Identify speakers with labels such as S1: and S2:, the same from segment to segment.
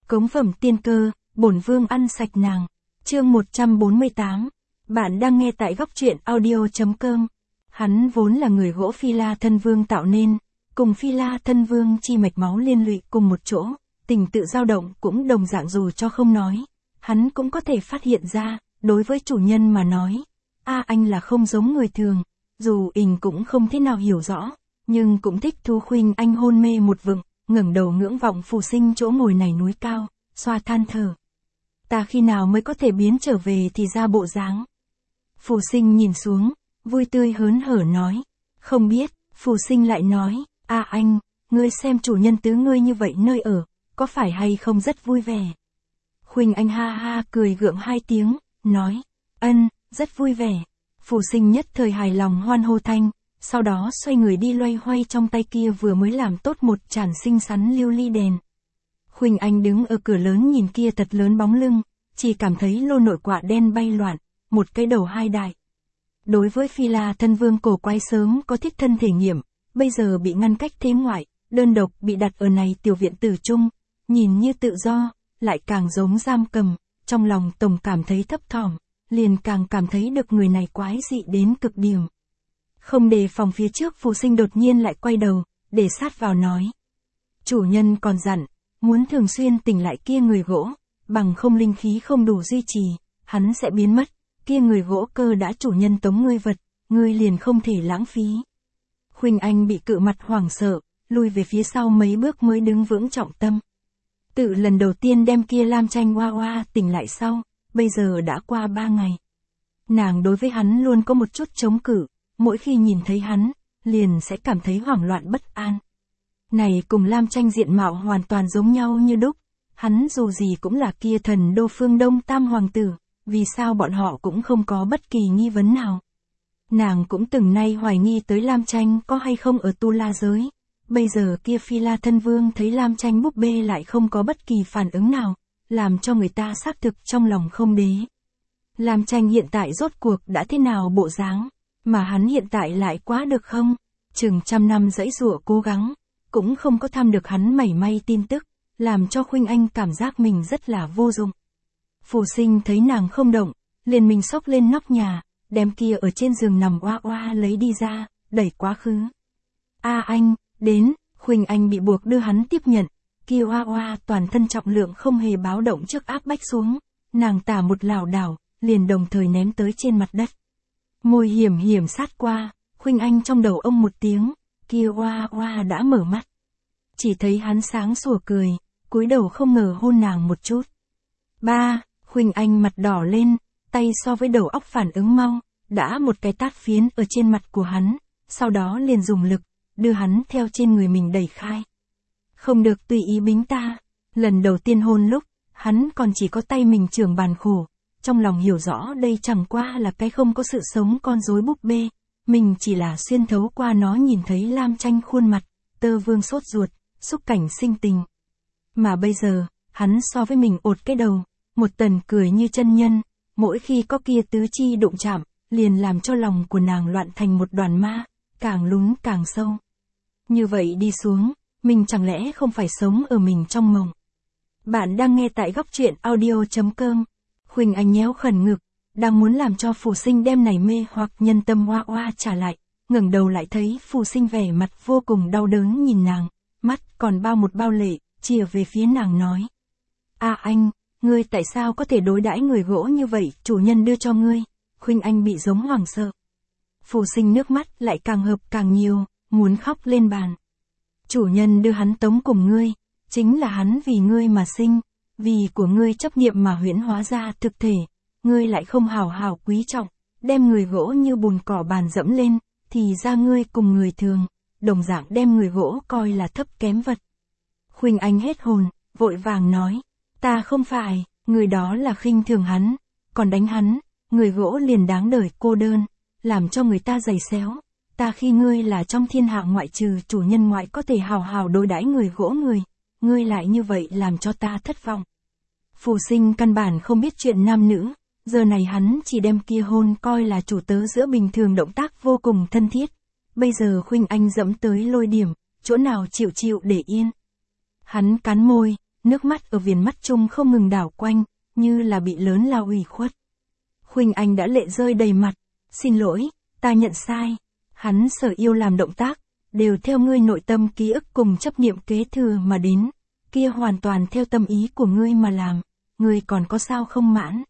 S1: Cống phẩm tiên cơ, bổn vương ăn sạch nàng. Chương 148. Bạn đang nghe tại góc truyện audio.com. Hắn vốn là người gỗ Phi La Thân Vương tạo nên, cùng Phi La Thân Vương chi mạch máu liên lụy cùng một chỗ, tình tự dao động cũng đồng dạng dù cho không nói. Hắn cũng có thể phát hiện ra, đối với chủ nhân mà nói, anh là không giống người thường, dù cũng không thế nào hiểu rõ, nhưng cũng thích Thu Khuynh Anh hôn mê một vựng, ngẩng đầu ngưỡng vọng Phù Sinh chỗ ngồi này núi cao, xoa than thở. Ta khi nào mới có thể biến trở về thì ra bộ dáng. Phù Sinh nhìn xuống, vui tươi hớn hở nói. Không biết, Phù Sinh lại nói, anh, ngươi xem chủ nhân tứ ngươi như vậy nơi ở, có phải hay không rất vui vẻ. Khuynh Anh ha ha cười gượng hai tiếng, nói, rất vui vẻ. Phù Sinh nhất thời hài lòng hoan hô thanh, sau đó xoay người đi loay hoay trong tay kia vừa mới làm tốt một chản xinh xắn lưu ly đèn. Khuynh Anh đứng ở cửa lớn nhìn kia thật lớn bóng lưng, chỉ cảm thấy lô nội quạ đen bay loạn, một cái đầu hai đại. Đối với Phi La Thân Vương cổ quái sớm có thiết thân thể nghiệm, bây giờ bị ngăn cách thế ngoại, đơn độc bị đặt ở này tiểu viện tử trung, nhìn như tự do, lại càng giống giam cầm, trong lòng tổng cảm thấy thấp thỏm, liền càng cảm thấy được người này quái dị đến cực điểm. Không đề phòng phía trước Phù Sinh đột nhiên lại quay đầu, để sát vào nói. Chủ nhân còn dặn, muốn thường xuyên tỉnh lại kia người gỗ, bằng không linh khí không đủ duy trì, hắn sẽ biến mất, kia người gỗ cơ đã chủ nhân tống ngươi vật, ngươi liền không thể lãng phí. Khuynh Anh bị cự mặt hoảng sợ, lui về phía sau mấy bước mới đứng vững trọng tâm. Tự lần đầu tiên đem kia Lam Tranh Hoa Hoa tỉnh lại sau, bây giờ đã qua 3 ngày. Nàng đối với hắn luôn có một chút chống cự, mỗi khi nhìn thấy hắn, liền sẽ cảm thấy hoảng loạn bất an. Này cùng Lam Tranh diện mạo hoàn toàn giống nhau như đúc, hắn dù gì cũng là kia thần đô phương Đông Tam Hoàng tử, vì sao bọn họ cũng không có bất kỳ nghi vấn nào. Nàng cũng từng nay hoài nghi tới Lam Tranh có hay không ở Tu La giới, bây giờ kia Phi La Thân Vương thấy Lam Tranh búp bê lại không có bất kỳ phản ứng nào, làm cho người ta xác thực trong lòng không đế. Lam Tranh hiện tại rốt cuộc đã thế nào bộ dáng, mà hắn hiện tại lại quá được không, chừng 100 năm dãy dụa cố gắng, cũng không có thăm được hắn mảy may tin tức, làm cho Khuynh Anh cảm giác mình rất là vô dụng. Phù Sinh thấy nàng không động, liền mình xốc lên nóc nhà, đem kia ở trên giường nằm oa oa lấy đi ra, đẩy quá khứ. Anh, đến, Khuynh Anh bị buộc đưa hắn tiếp nhận, kia oa oa toàn thân trọng lượng không hề báo động trước áp bách xuống, nàng tả một lảo đảo, liền đồng thời ném tới trên mặt đất. Môi hiểm hiểm sát qua, Khuynh Anh trong đầu ông một tiếng, kia oa oa đã mở mắt. Chỉ thấy hắn sáng sủa cười, cúi đầu không ngờ hôn nàng một chút. Khuynh Anh mặt đỏ lên, tay so với đầu óc phản ứng mau, đã một cái tát phiến ở trên mặt của hắn, sau đó liền dùng lực, đưa hắn theo trên người mình đẩy khai. Không được tùy ý bính ta. Lần đầu tiên hôn lúc, hắn còn chỉ có tay mình trưởng bàn khổ, trong lòng hiểu rõ đây chẳng qua là cái không có sự sống con rối búp bê, mình chỉ là xuyên thấu qua nó nhìn thấy Lam Tranh khuôn mặt, Tơ Vương sốt ruột, xúc cảnh sinh tình. Mà bây giờ, hắn so với mình ột cái đầu, một tần cười như chân nhân, mỗi khi có kia tứ chi đụng chạm, liền làm cho lòng của nàng loạn thành một đoàn ma, càng lún càng sâu. Như vậy đi xuống, mình chẳng lẽ không phải sống ở mình trong mộng. Bạn đang nghe tại góc truyện audio.com. Khuynh Anh nhéo khẩn ngực, đang muốn làm cho Phù Sinh đem này mê hoặc nhân tâm hoa hoa trả lại, ngẩng đầu lại thấy Phù Sinh vẻ mặt vô cùng đau đớn nhìn nàng, mắt còn bao một bao lệ, chìa về phía nàng nói. Anh, ngươi tại sao có thể đối đãi người gỗ như vậy, chủ nhân đưa cho ngươi. Khuynh Anh bị giống hoảng sợ. Phù Sinh nước mắt lại càng hợp càng nhiều, muốn khóc lên bàn. Chủ nhân đưa hắn tống cùng ngươi, chính là hắn vì ngươi mà sinh, vì của ngươi chấp niệm mà huyễn hóa ra thực thể, ngươi lại không hào hào quý trọng, đem người gỗ như bùn cỏ bàn dẫm lên, thì ra ngươi cùng người thường, đồng dạng đem người gỗ coi là thấp kém vật. Khuynh Anh hết hồn, vội vàng nói, ta không phải, người đó là khinh thường hắn, còn đánh hắn, người gỗ liền đáng đời cô đơn, làm cho người ta giày xéo. Ta khi ngươi là trong thiên hạ ngoại trừ chủ nhân ngoại có thể hào hào đối đãi người gỗ ngươi lại như vậy làm cho ta thất vọng. Phù Sinh căn bản không biết chuyện nam nữ, giờ này hắn chỉ đem kia hôn coi là chủ tớ giữa bình thường động tác vô cùng thân thiết. Bây giờ Khuynh Anh dẫm tới lôi điểm, chỗ nào chịu để yên. Hắn cắn môi, nước mắt ở viền mắt Trung không ngừng đảo quanh, như là bị lớn lao ủy khuất. Khuynh Anh đã lệ rơi đầy mặt, xin lỗi, ta nhận sai. Hắn sở yêu làm động tác, đều theo ngươi nội tâm ký ức cùng chấp niệm kế thừa mà đến, kia hoàn toàn theo tâm ý của ngươi mà làm, ngươi còn có sao không mãn.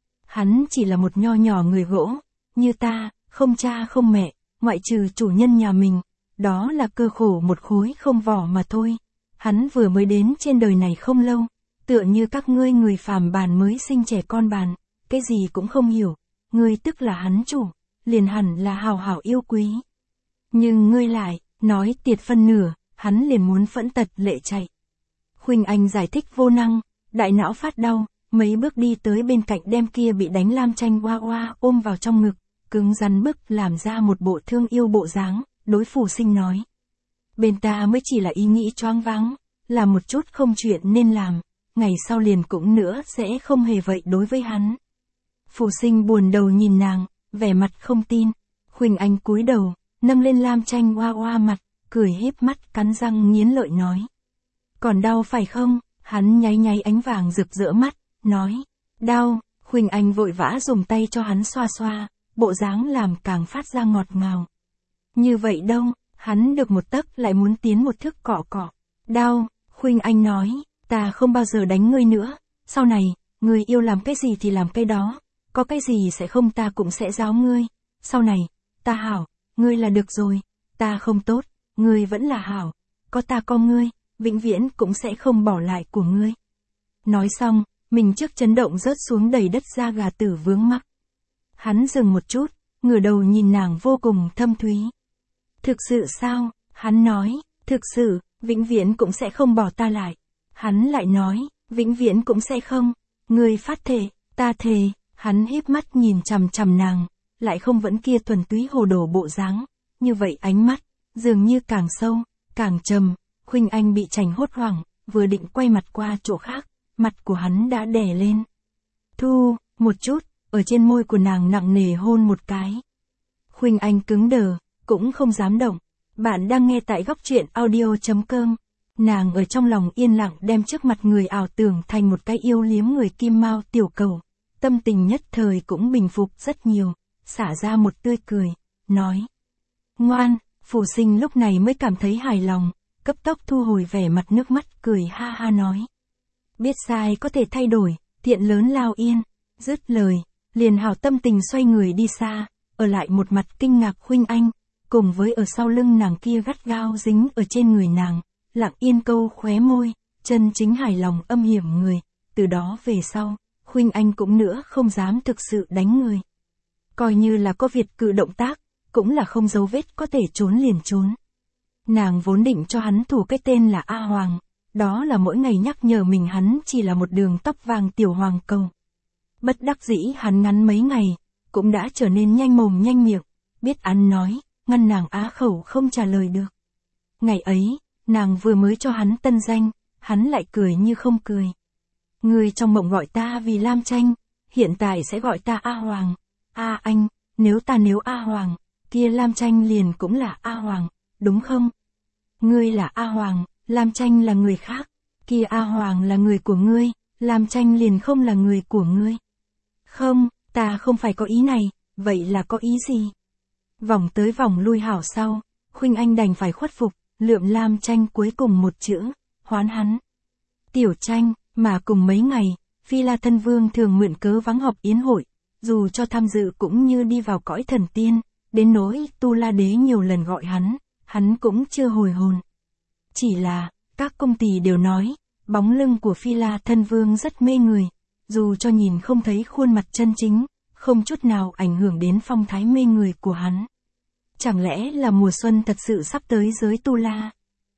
S1: Hắn chỉ là một nho nhỏ người gỗ, như ta, không cha không mẹ, ngoại trừ chủ nhân nhà mình, đó là cơ khổ một khối không vỏ mà thôi. Hắn vừa mới đến trên đời này không lâu, tựa như các ngươi người phàm bàn mới sinh trẻ con bàn, cái gì cũng không hiểu, ngươi tức là hắn chủ, liền hẳn là hào hảo yêu quý. Nhưng ngươi lại, nói tiệt phân nửa, hắn liền muốn phẫn tật lệ chạy. Khuynh Anh giải thích vô năng, đại não phát đau, mấy bước đi tới bên cạnh đem kia bị đánh Lam Tranh Hoa Hoa ôm vào trong ngực, cứng rắn bức làm ra một bộ thương yêu bộ dáng, đối Phù Sinh nói. Bên ta mới chỉ là ý nghĩ choáng váng, là một chút không chuyện nên làm, ngày sau liền cũng nữa sẽ không hề vậy đối với hắn. Phù Sinh buồn đầu nhìn nàng, vẻ mặt không tin. Khuynh Anh cúi đầu, nâng lên Lam Tranh Hoa Hoa mặt, cười híp mắt cắn răng nghiến lợi nói. Còn đau phải không? Hắn nháy nháy ánh vàng rực rỡ mắt, nói. Đau. Khuynh Anh vội vã dùng tay cho hắn xoa xoa, bộ dáng làm càng phát ra ngọt ngào. Như vậy đâu, hắn được một tấc lại muốn tiến một thước cọ cọ. Đau. Khuynh Anh nói, ta không bao giờ đánh ngươi nữa, sau này, ngươi yêu làm cái gì thì làm cái đó, có cái gì sẽ không ta cũng sẽ giáo ngươi, sau này, ta hảo, ngươi là được rồi, ta không tốt, ngươi vẫn là hảo, có ta có ngươi, vĩnh viễn cũng sẽ không bỏ lại của ngươi. Nói xong, mình trước chấn động rớt xuống đầy đất da gà tử vướng mắc. Hắn dừng một chút, ngửa đầu nhìn nàng vô cùng thâm thúy. Thực sự sao? Hắn nói, thực sự, vĩnh viễn cũng sẽ không bỏ ta lại. Hắn lại nói, vĩnh viễn cũng sẽ không. Ngươi phát thề, ta thề. Hắn híp mắt nhìn chằm chằm nàng, lại không vẫn kia thuần túy hồ đồ bộ dáng. Như vậy ánh mắt, dường như càng sâu, càng trầm. Khuynh Anh bị chành hốt hoảng, vừa định quay mặt qua chỗ khác, mặt của hắn đã đè lên. Thu, một chút, ở trên môi của nàng nặng nề hôn một cái. Khuynh Anh cứng đờ, cũng không dám động. Bạn đang nghe tại góc truyện audio.com. Nàng ở trong lòng yên lặng đem trước mặt người ảo tưởng thành một cái yêu liếm người kim mao tiểu cầu. Tâm tình nhất thời cũng bình phục rất nhiều, xả ra một tươi cười, nói. Ngoan, Phù Sinh lúc này mới cảm thấy hài lòng, cấp tốc thu hồi vẻ mặt nước mắt cười ha ha nói. Biết sai có thể thay đổi, thiện lớn lao yên. Dứt lời, liền hảo tâm tình xoay người đi xa, ở lại một mặt kinh ngạc Khuynh Anh, cùng với ở sau lưng nàng kia gắt gao dính ở trên người nàng, lặng yên câu khóe môi, chân chính hài lòng âm hiểm người. Từ đó về sau, Khuynh Anh cũng nữa không dám thực sự đánh người. Coi như là có việc cự động tác, cũng là không dấu vết có thể trốn liền trốn. Nàng vốn định cho hắn thủ cái tên là A Hoàng, đó là mỗi ngày nhắc nhở mình hắn chỉ là một đường tóc vàng tiểu hoàng cầu. Bất đắc dĩ hắn ngắn mấy ngày, cũng đã trở nên nhanh mồm nhanh miệng, biết ăn nói, ngăn nàng á khẩu không trả lời được. Ngày ấy, nàng vừa mới cho hắn tân danh, hắn lại cười như không cười. Người trong mộng gọi ta vì Lam Tranh, hiện tại sẽ gọi ta A Hoàng. A anh, nếu A Hoàng, kia Lam Tranh liền cũng là A Hoàng, đúng không? Ngươi là A Hoàng, Lam Tranh là người khác, kia A Hoàng là người của ngươi, Lam Tranh liền không là người của ngươi. Không, ta không phải có ý này, vậy là có ý gì? Vòng tới vòng lui hảo sau, Khuynh Anh đành phải khuất phục, lượm Lam Tranh cuối cùng một chữ, hoán hắn. Tiểu Tranh, mà cùng mấy ngày, Phi La Thân Vương thường mượn cớ vắng họp yến hội, dù cho tham dự cũng như đi vào cõi thần tiên, đến nỗi Tu La Đế nhiều lần gọi hắn cũng chưa hồi hồn. Chỉ là, các công tỳ đều nói, bóng lưng của Phi La Thân Vương rất mê người, dù cho nhìn không thấy khuôn mặt chân chính, không chút nào ảnh hưởng đến phong thái mê người của hắn. Chẳng lẽ là mùa xuân thật sự sắp tới giới Tu La?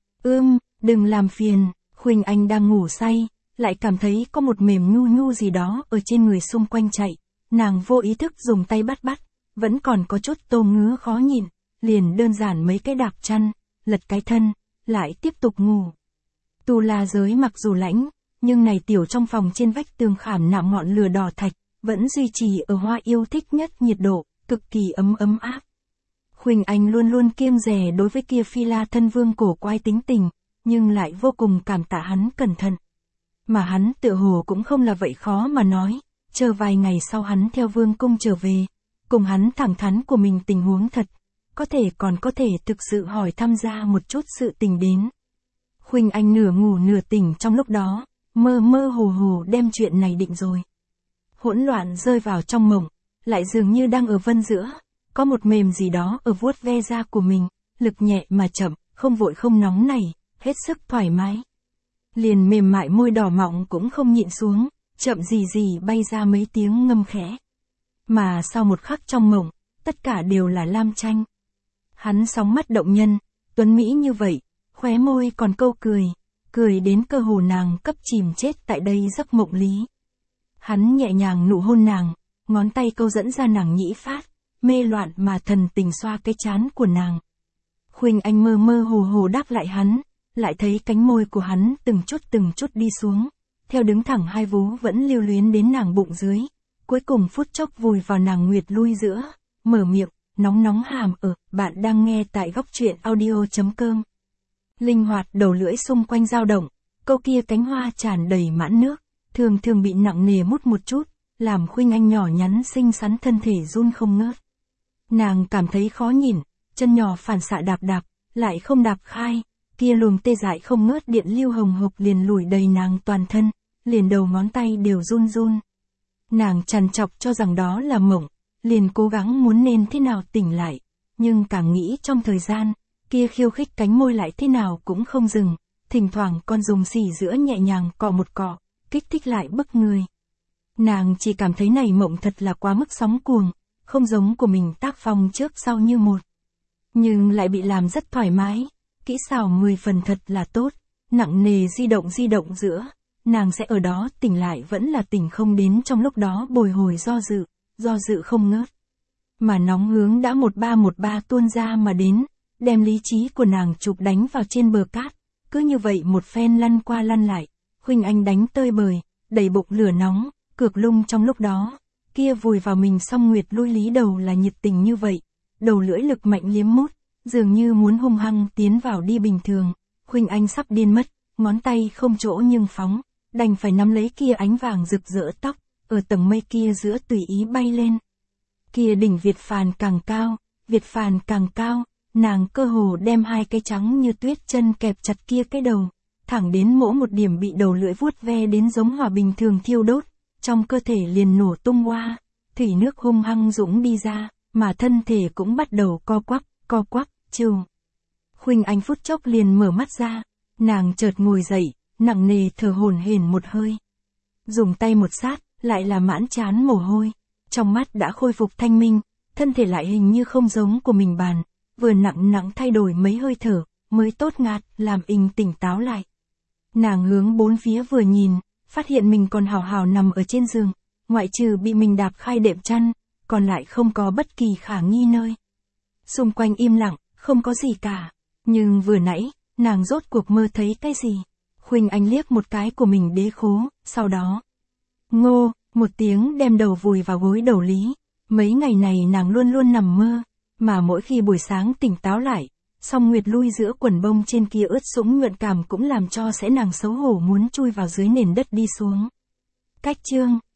S1: Đừng làm phiền, Khuynh Anh đang ngủ say, lại cảm thấy có một mềm nhu nhu gì đó ở trên người xung quanh chạy, nàng vô ý thức dùng tay bắt, vẫn còn có chút tô ngứa khó nhịn, liền đơn giản mấy cái đạp chăn, lật cái thân, lại tiếp tục ngủ. Tu La giới mặc dù lãnh, nhưng này tiểu trong phòng trên vách tường khảm nạm ngọn lửa đỏ thạch, vẫn duy trì ở Hoa yêu thích nhất nhiệt độ, cực kỳ ấm áp. Khuynh Anh luôn luôn kiêng dè đối với kia Phi La Thân Vương cổ quái tính tình, nhưng lại vô cùng cảm tạ hắn cẩn thận. mà hắn tựa hồ cũng không là vậy khó mà nói, chờ vài ngày sau hắn theo vương cung trở về, cùng hắn thẳng thắn của mình tình huống thật, có thể thực sự hỏi thăm ra một chút sự tình đến. Khuynh Anh nửa ngủ nửa tỉnh trong lúc đó, mơ mơ hồ hồ đem chuyện này định rồi. Hỗn loạn rơi vào trong mộng, lại dường như đang ở vân giữa, có một mềm gì đó ở vuốt ve da của mình, lực nhẹ mà chậm, không vội không nóng nảy, hết sức thoải mái. Liền mềm mại môi đỏ mọng cũng không nhịn xuống, chậm gì bay ra mấy tiếng ngâm khẽ. Mà sau một khắc trong mộng, tất cả đều là Lam Tranh. Hắn sóng mắt động nhân, tuấn mỹ như vậy, khóe môi còn câu cười đến cơ hồ nàng cấp chìm chết tại đây giấc mộng lý. Hắn nhẹ nhàng nụ hôn nàng, ngón tay câu dẫn ra nàng nhĩ phát, mê loạn mà thần tình xoa cái trán của nàng. Khuynh Anh mơ mơ hồ hồ đáp lại hắn, lại thấy cánh môi của hắn từng chút đi xuống, theo đứng thẳng hai vú vẫn lưu luyến đến nàng bụng dưới, cuối cùng phút chốc vùi vào nàng nguyệt lui giữa, mở miệng, nóng hàm ở, bạn đang nghe tại góc truyện audio.com. Linh hoạt đầu lưỡi xung quanh dao động, câu kia cánh hoa tràn đầy mãn nước, thường bị nặng nề mút một chút, làm Khuynh Anh nhỏ nhắn xinh xắn thân thể run không ngớt. Nàng cảm thấy khó nhìn, chân nhỏ phản xạ đạp, lại không đạp khai, kia luồng tê dại không ngớt điện lưu hồng hộc liền lủi đầy nàng toàn thân, liền đầu ngón tay đều run. Nàng trằn trọc cho rằng đó là mộng, liền cố gắng muốn nên thế nào tỉnh lại, nhưng càng nghĩ trong thời gian, kia khiêu khích cánh môi lại thế nào cũng không dừng, thỉnh thoảng còn dùng xỉ giữa nhẹ nhàng cọ một cọ, kích thích lại bức người. Nàng chỉ cảm thấy này mộng thật là quá mức sóng cuồng, không giống của mình tác phong trước sau như một. Nhưng lại bị làm rất thoải mái, kỹ xảo 10 phần thật là tốt, nặng nề di động giữa, nàng sẽ ở đó tỉnh lại vẫn là tỉnh không đến trong lúc đó bồi hồi do dự không ngớt. Mà nóng hướng đã 1313 tuôn ra mà đến, đem lý trí của nàng chụp đánh vào trên bờ cát, cứ như vậy một phen lăn qua lăn lại, Khuynh Anh đánh tơi bời, đầy bụng lửa nóng, cược lung trong lúc đó, kia vùi vào mình song nguyệt lui lý đầu là nhiệt tình như vậy, đầu lưỡi lực mạnh liếm mút, dường như muốn hung hăng tiến vào đi bình thường, Khuynh Anh sắp điên mất, ngón tay không chỗ nhưng phóng, đành phải nắm lấy kia ánh vàng rực rỡ tóc, ở tầng mây kia giữa tùy ý bay lên. Kia đỉnh Việt phàn càng cao, nàng cơ hồ đem hai cái trắng như tuyết chân kẹp chặt kia cái đầu, thẳng đến mỗi một điểm bị đầu lưỡi vuốt ve đến giống hỏa bình thường thiêu đốt, trong cơ thể liền nổ tung hoa, thủy nước hung hăng dũng đi ra, mà thân thể cũng bắt đầu co quắp, trừ. Khuynh Anh phút chốc liền mở mắt ra, nàng chợt ngồi dậy, nặng nề thở hổn hển một hơi. Dùng tay một sát, lại là mãn trán mồ hôi, trong mắt đã khôi phục thanh minh, thân thể lại hình như không giống của mình bàn, vừa nặng thay đổi mấy hơi thở, mới tốt ngạt, làm tỉnh táo lại. Nàng hướng bốn phía vừa nhìn, phát hiện mình còn hào hào nằm ở trên giường, ngoại trừ bị mình đạp khai đệm chăn, còn lại không có bất kỳ khả nghi nơi. Xung quanh im lặng, không có gì cả, nhưng vừa nãy, nàng rốt cuộc mơ thấy cái gì? Khuynh Anh liếc một cái của mình đế khố, sau đó, ngô, một tiếng đem đầu vùi vào gối đầu lý. Mấy ngày này nàng luôn nằm mơ, mà mỗi khi buổi sáng tỉnh táo lại, song nguyệt lui giữa quần bông trên kia ướt sũng nhuận cảm cũng làm cho sẽ nàng xấu hổ muốn chui vào dưới nền đất đi xuống. Cách chương